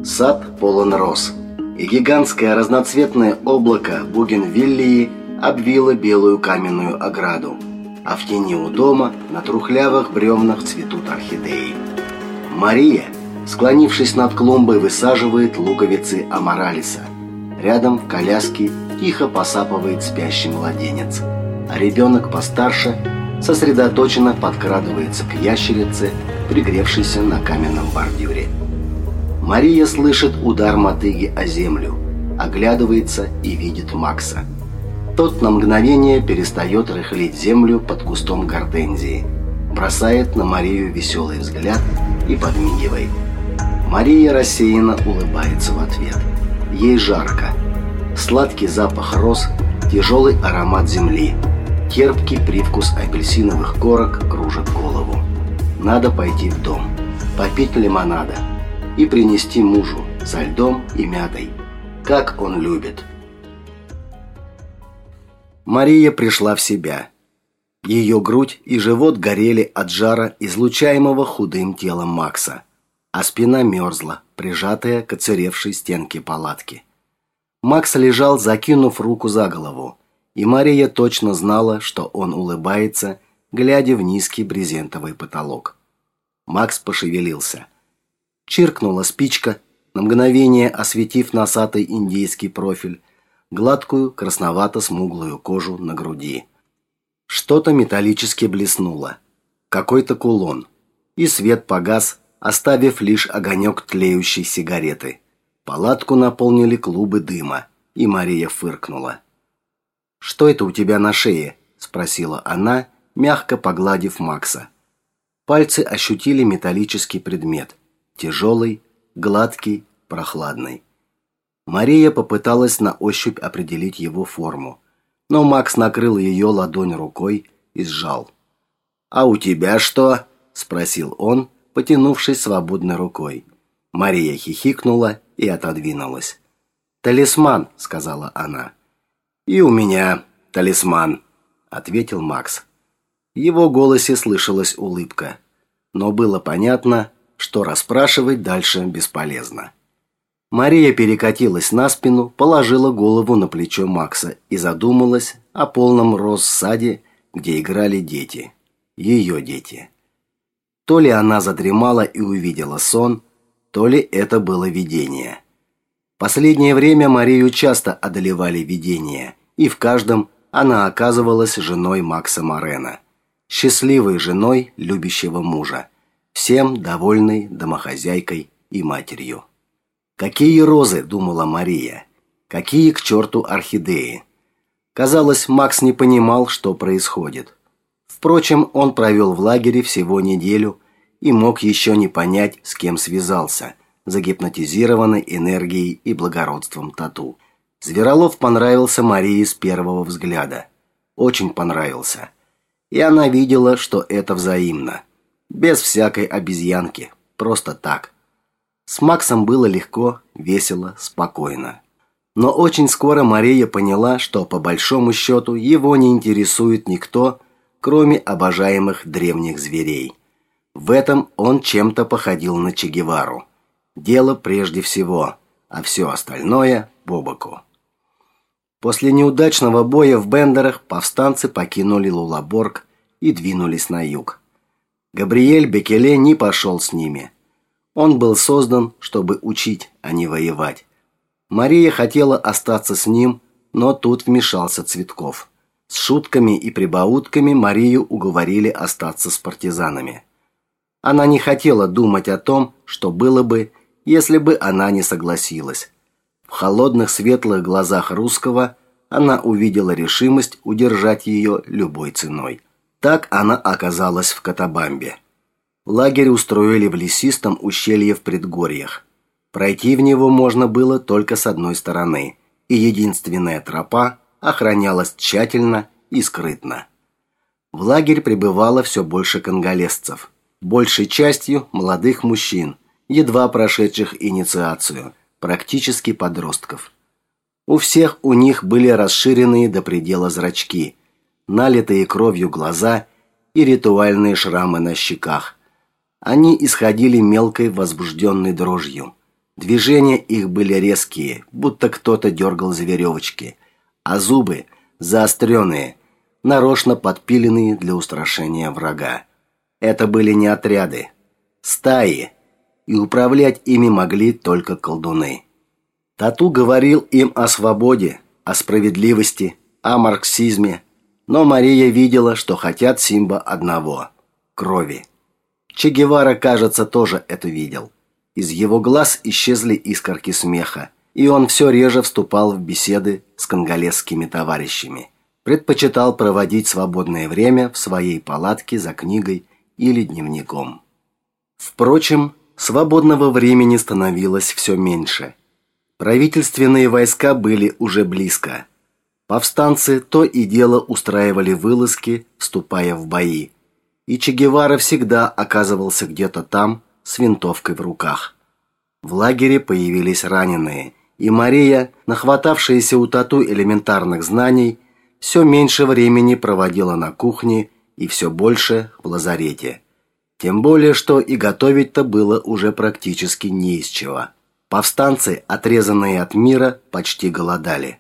Сад полон роз, и гигантское разноцветное облако бугенвиллии обвило белую каменную ограду, а в тени у дома на трухлявых бревнах цветут орхидеи. Мария, склонившись над клумбой, высаживает луковицы амаралиса. Рядом в коляске тихо посапывает спящий младенец, а ребенок постарше сосредоточенно подкрадывается к ящерице, пригревшейся на каменном бордюре. Мария слышит удар мотыги о землю, оглядывается и видит Макса. Тот на мгновение перестает рыхлить землю под кустом гортензии, бросает на Марию веселый взгляд и подмигивает. Мария рассеянно улыбается в ответ. Ей жарко. Сладкий запах роз, тяжелый аромат земли, терпкий привкус апельсиновых корок кружит голову. Надо пойти в дом, попить лимонада и принести мужу со льдом и мятой, как он любит. Мария пришла в себя. Ее грудь и живот горели от жара, излучаемого худым телом Макса, а спина мерзла, прижатая к оцаревшей стенке палатки. Макс лежал, закинув руку за голову, и Мария точно знала, что он улыбается, глядя в низкий брезентовый потолок. Макс пошевелился. Чиркнула спичка, на мгновение осветив носатый индейский профиль, гладкую красновато-смуглую кожу на груди. Что-то металлически блеснуло. Какой-то кулон. И свет погас, оставив лишь огонек тлеющей сигареты. Палатку наполнили клубы дыма, и Мария фыркнула. «Что это у тебя на шее?» – спросила она, мягко погладив Макса. Пальцы ощутили металлический предмет. Тяжелый, гладкий, прохладный. Мария попыталась на ощупь определить его форму, но Макс накрыл ее ладонь рукой и сжал. «А у тебя что?» – спросил он, потянувшись свободной рукой. Мария хихикнула и отодвинулась. «Талисман», – сказала она. «И у меня талисман», – ответил Макс. В его голосе слышалась улыбка, но было понятно, что расспрашивать дальше бесполезно. Мария перекатилась на спину, положила голову на плечо Макса и задумалась о полном роз-саде, где играли дети. Ее дети. То ли она задремала и увидела сон, то ли это было видение. Последнее время Марию часто одолевали видения, и в каждом она оказывалась женой Макса Морена, счастливой женой любящего мужа, всем довольной домохозяйкой и матерью. «Какие розы!» – думала Мария. «Какие к черту орхидеи!» Казалось, Макс не понимал, что происходит. Впрочем, он провел в лагере всего неделю и мог еще не понять, с кем связался, загипнотизированный энергией и благородством тату. Зверолов понравился Марии с первого взгляда. Очень понравился. И она видела, что это взаимно. Без всякой обезьянки. Просто так. С Максом было легко, весело, спокойно. Но очень скоро Мария поняла, что по большому счету его не интересует никто, кроме обожаемых древних зверей. В этом он чем-то походил на Че Гевару. Дело прежде всего, а все остальное по боку. После неудачного боя в Бендерах повстанцы покинули Лулаборг и двинулись на юг. Габриэль Бекеле не пошел с ними. Он был создан, чтобы учить, а не воевать. Мария хотела остаться с ним, но тут вмешался Цветков. С шутками и прибаутками Марию уговорили остаться с партизанами. Она не хотела думать о том, что было бы, если бы она не согласилась. В холодных светлых глазах русского она увидела решимость удержать ее любой ценой. Так она оказалась в Катабамбе. Лагерь устроили в лесистом ущелье в предгорьях. Пройти в него можно было только с одной стороны, и единственная тропа охранялась тщательно и скрытно. В лагерь прибывало все больше конголезцев, большей частью молодых мужчин, едва прошедших инициацию, практически подростков. У всех у них были расширенные до предела зрачки, налитые кровью глаза и ритуальные шрамы на щеках. Они исходили мелкой возбужденной дрожью. Движения их были резкие, будто кто-то дергал за веревочки, а зубы заостренные, нарочно подпиленные для устрашения врага. Это были не отряды, стаи, и управлять ими могли только колдуны. Тату говорил им о свободе, о справедливости, о марксизме, но Мария видела, что хотят Симба одного – крови. Че Гевара, кажется, тоже это видел. Из его глаз исчезли искорки смеха, и он все реже вступал в беседы с конголезскими товарищами. Предпочитал проводить свободное время в своей палатке за книгой или дневником. Впрочем, свободного времени становилось все меньше. Правительственные войска были уже близко. Повстанцы то и дело устраивали вылазки, вступая в бои. И Че Гевара всегда оказывался где-то там, с винтовкой в руках. В лагере появились раненые, и Мария, нахватавшаяся у Тату элементарных знаний, все меньше времени проводила на кухне и все больше в лазарете. Тем более, что и готовить-то было уже практически не из чего. Повстанцы, отрезанные от мира, почти голодали.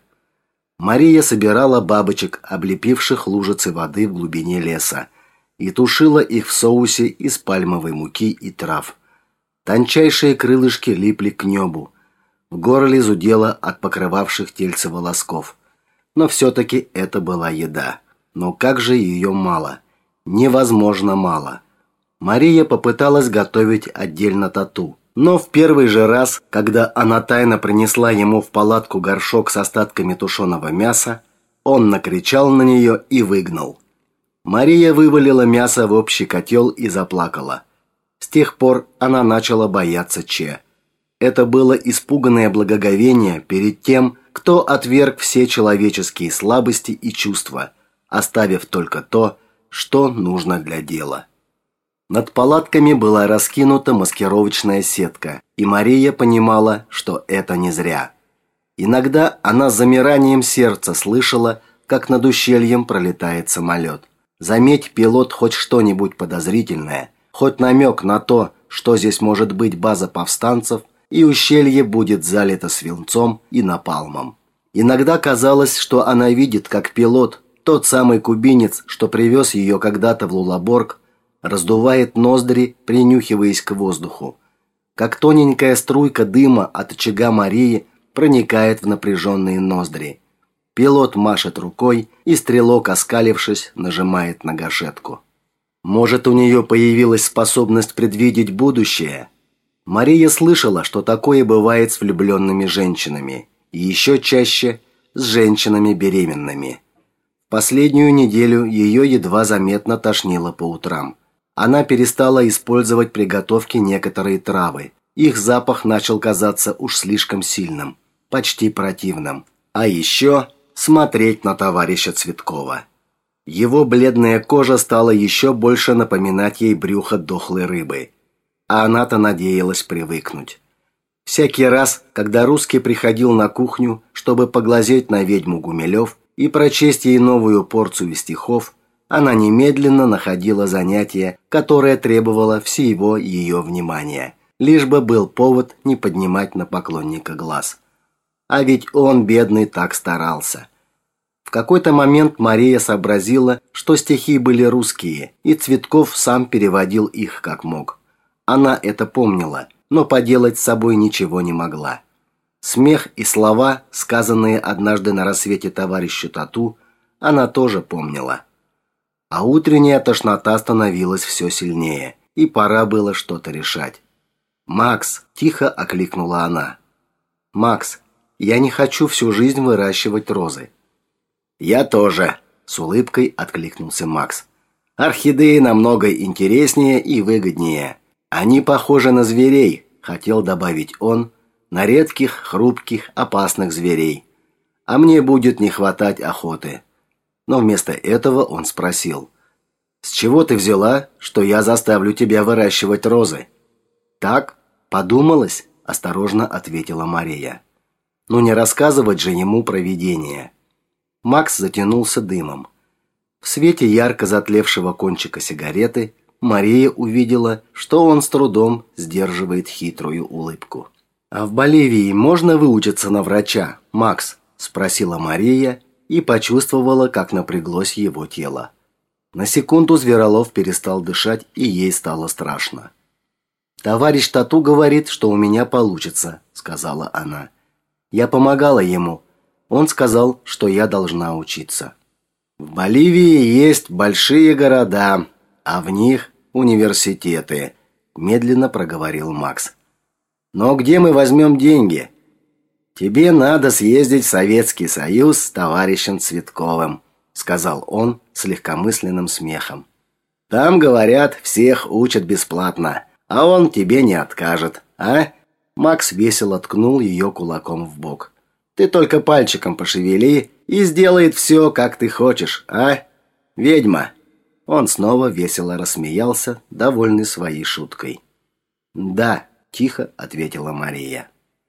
Мария собирала бабочек, облепивших лужицы воды в глубине леса, и тушила их в соусе из пальмовой муки и трав. Тончайшие крылышки липли к небу. В горле зудело от покрывавших тельце волосков. Но все-таки это была еда. Но как же ее мало? Невозможно мало. Мария попыталась готовить отдельно Тату. Но в первый же раз, когда она тайно принесла ему в палатку горшок с остатками тушеного мяса, он накричал на нее и выгнал. Мария вывалила мясо в общий котел и заплакала. С тех пор она начала бояться Че. Это было испуганное благоговение перед тем, кто отверг все человеческие слабости и чувства, оставив только то, что нужно для дела. Над палатками была раскинута маскировочная сетка, и Мария понимала, что это не зря. Иногда она с замиранием сердца слышала, как над ущельем пролетает самолет. Заметь пилот хоть что-нибудь подозрительное, хоть намек на то, что здесь может быть база повстанцев, и ущелье будет залито свинцом и напалмом. Иногда казалось, что она видит, как пилот, тот самый кубинец, что привез ее когда-то в Лулаборг, раздувает ноздри, принюхиваясь к воздуху. Как тоненькая струйка дыма от очага Марии проникает в напряженные ноздри. Пилот машет рукой, и стрелок, оскалившись, нажимает на гашетку. Может, у нее появилась способность предвидеть будущее? Мария слышала, что такое бывает с влюбленными женщинами, и еще чаще с женщинами беременными. Последнюю неделю ее едва заметно тошнило по утрам. Она перестала использовать при готовке некоторые травы. Их запах начал казаться уж слишком сильным, почти противным. А еще смотреть на товарища Цветкова. Его бледная кожа стала еще больше напоминать ей брюхо дохлой рыбы. А она-то надеялась привыкнуть. Всякий раз, когда русский приходил на кухню, чтобы поглазеть на ведьму Гумилев и прочесть ей новую порцию стихов, она немедленно находила занятие, которое требовало всего ее внимания, лишь бы был повод не поднимать на поклонника глаз. А ведь он, бедный, так старался. В какой-то момент Мария сообразила, что стихи были русские, и Цветков сам переводил их как мог. Она это помнила, но поделать с собой ничего не могла. Смех и слова, сказанные однажды на рассвете товарищу Тату, она тоже помнила. А утренняя тошнота становилась все сильнее, и пора было что-то решать. «Макс!» – тихо окликнула она. «Макс, я не хочу всю жизнь выращивать розы». «Я тоже!» – с улыбкой откликнулся Макс. «Орхидеи намного интереснее и выгоднее. Они похожи на зверей», – хотел добавить он, – «на редких, хрупких, опасных зверей. А мне будет не хватать охоты». Но вместо этого он спросил: «С чего ты взяла, что я заставлю тебя выращивать розы?» «Так, подумалось», – осторожно ответила Мария. «Ну не рассказывать же ему про видение». Макс затянулся дымом. В свете ярко затлевшего кончика сигареты Мария увидела, что он с трудом сдерживает хитрую улыбку. «А в Боливии можно выучиться на врача, Макс?» – спросила Мария и почувствовала, как напряглось его тело. На секунду Зверолов перестал дышать, и ей стало страшно. «Товарищ Тату говорит, что у меня получится», – сказала она. «Я помогала ему. Он сказал, что я должна учиться». «В Боливии есть большие города, а в них университеты», – медленно проговорил Макс. «Но где мы возьмем деньги? Тебе надо съездить в Советский Союз с товарищем Цветковым», – сказал он с легкомысленным смехом. «Там, говорят, всех учат бесплатно, а он тебе не откажет, а?» Макс весело ткнул ее кулаком в бок. «Ты только пальчиком пошевели, и сделает все, как ты хочешь, а? Ведьма!» Он снова весело рассмеялся, довольный своей шуткой. «Да», – тихо ответила Мария.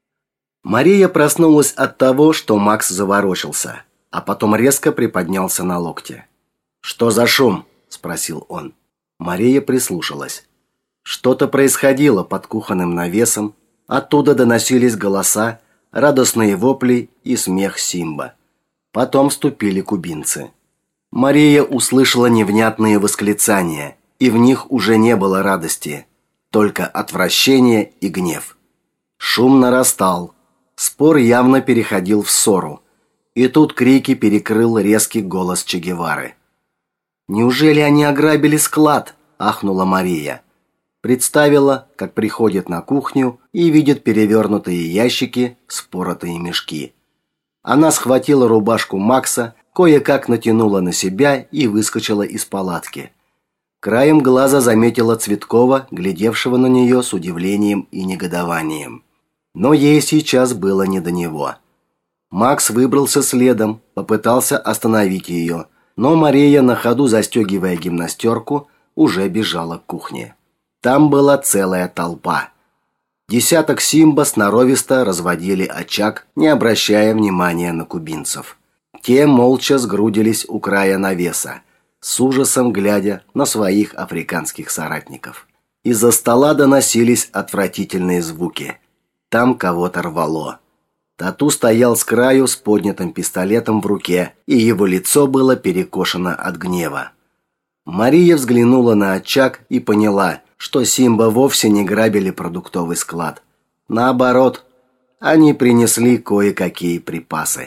Мария проснулась от того, что Макс заворочился, а потом резко приподнялся на локте. «Что за шум?» – спросил он. Мария прислушалась. Что-то происходило под кухонным навесом, оттуда доносились голоса, радостные вопли и смех Симба. Потом вступили кубинцы. Мария услышала невнятные восклицания, и в них уже не было радости, только отвращение и гнев. Шум нарастал, спор явно переходил в ссору, и тут крики перекрыл резкий голос Че Гевары. «Неужели они ограбили склад?» – ахнула Мария. Представила, как приходит на кухню и видит перевернутые ящики, споротые мешки. Она схватила рубашку Макса, кое-как натянула на себя и выскочила из палатки. Краем глаза заметила Цветкова, глядевшего на нее с удивлением и негодованием. Но ей сейчас было не до него. Макс выбрался следом, попытался остановить ее, но Мария, на ходу застегивая гимнастерку, уже бежала к кухне. Там была целая толпа. Десяток Симба сноровисто разводили очаг, не обращая внимания на кубинцев. Те молча сгрудились у края навеса, с ужасом глядя на своих африканских соратников. Из-за стола доносились отвратительные звуки. Там кого-то рвало. Тату стоял с краю с поднятым пистолетом в руке, и его лицо было перекошено от гнева. Мария взглянула на очаг и поняла, что Симба вовсе не грабили продуктовый склад. Наоборот, они принесли кое-какие припасы.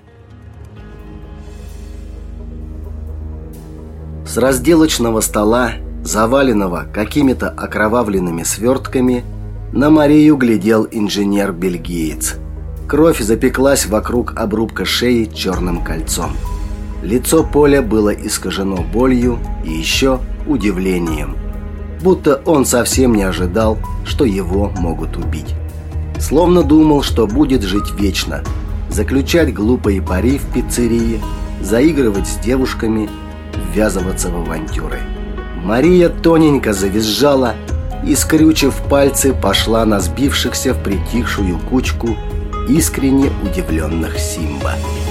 С разделочного стола, заваленного какими-то окровавленными свертками, на Марию глядел инженер-бельгиец. Кровь запеклась вокруг обрубка шеи черным кольцом. Лицо Поля было искажено болью и еще удивлением, будто он совсем не ожидал, что его могут убить. Словно думал, что будет жить вечно, заключать глупые пари в пиццерии, заигрывать с девушками, ввязываться в авантюры. Мария тоненько завизжала и, скрючив пальцы, пошла на сбившихся в притихшую кучку искренне удивленных Симба.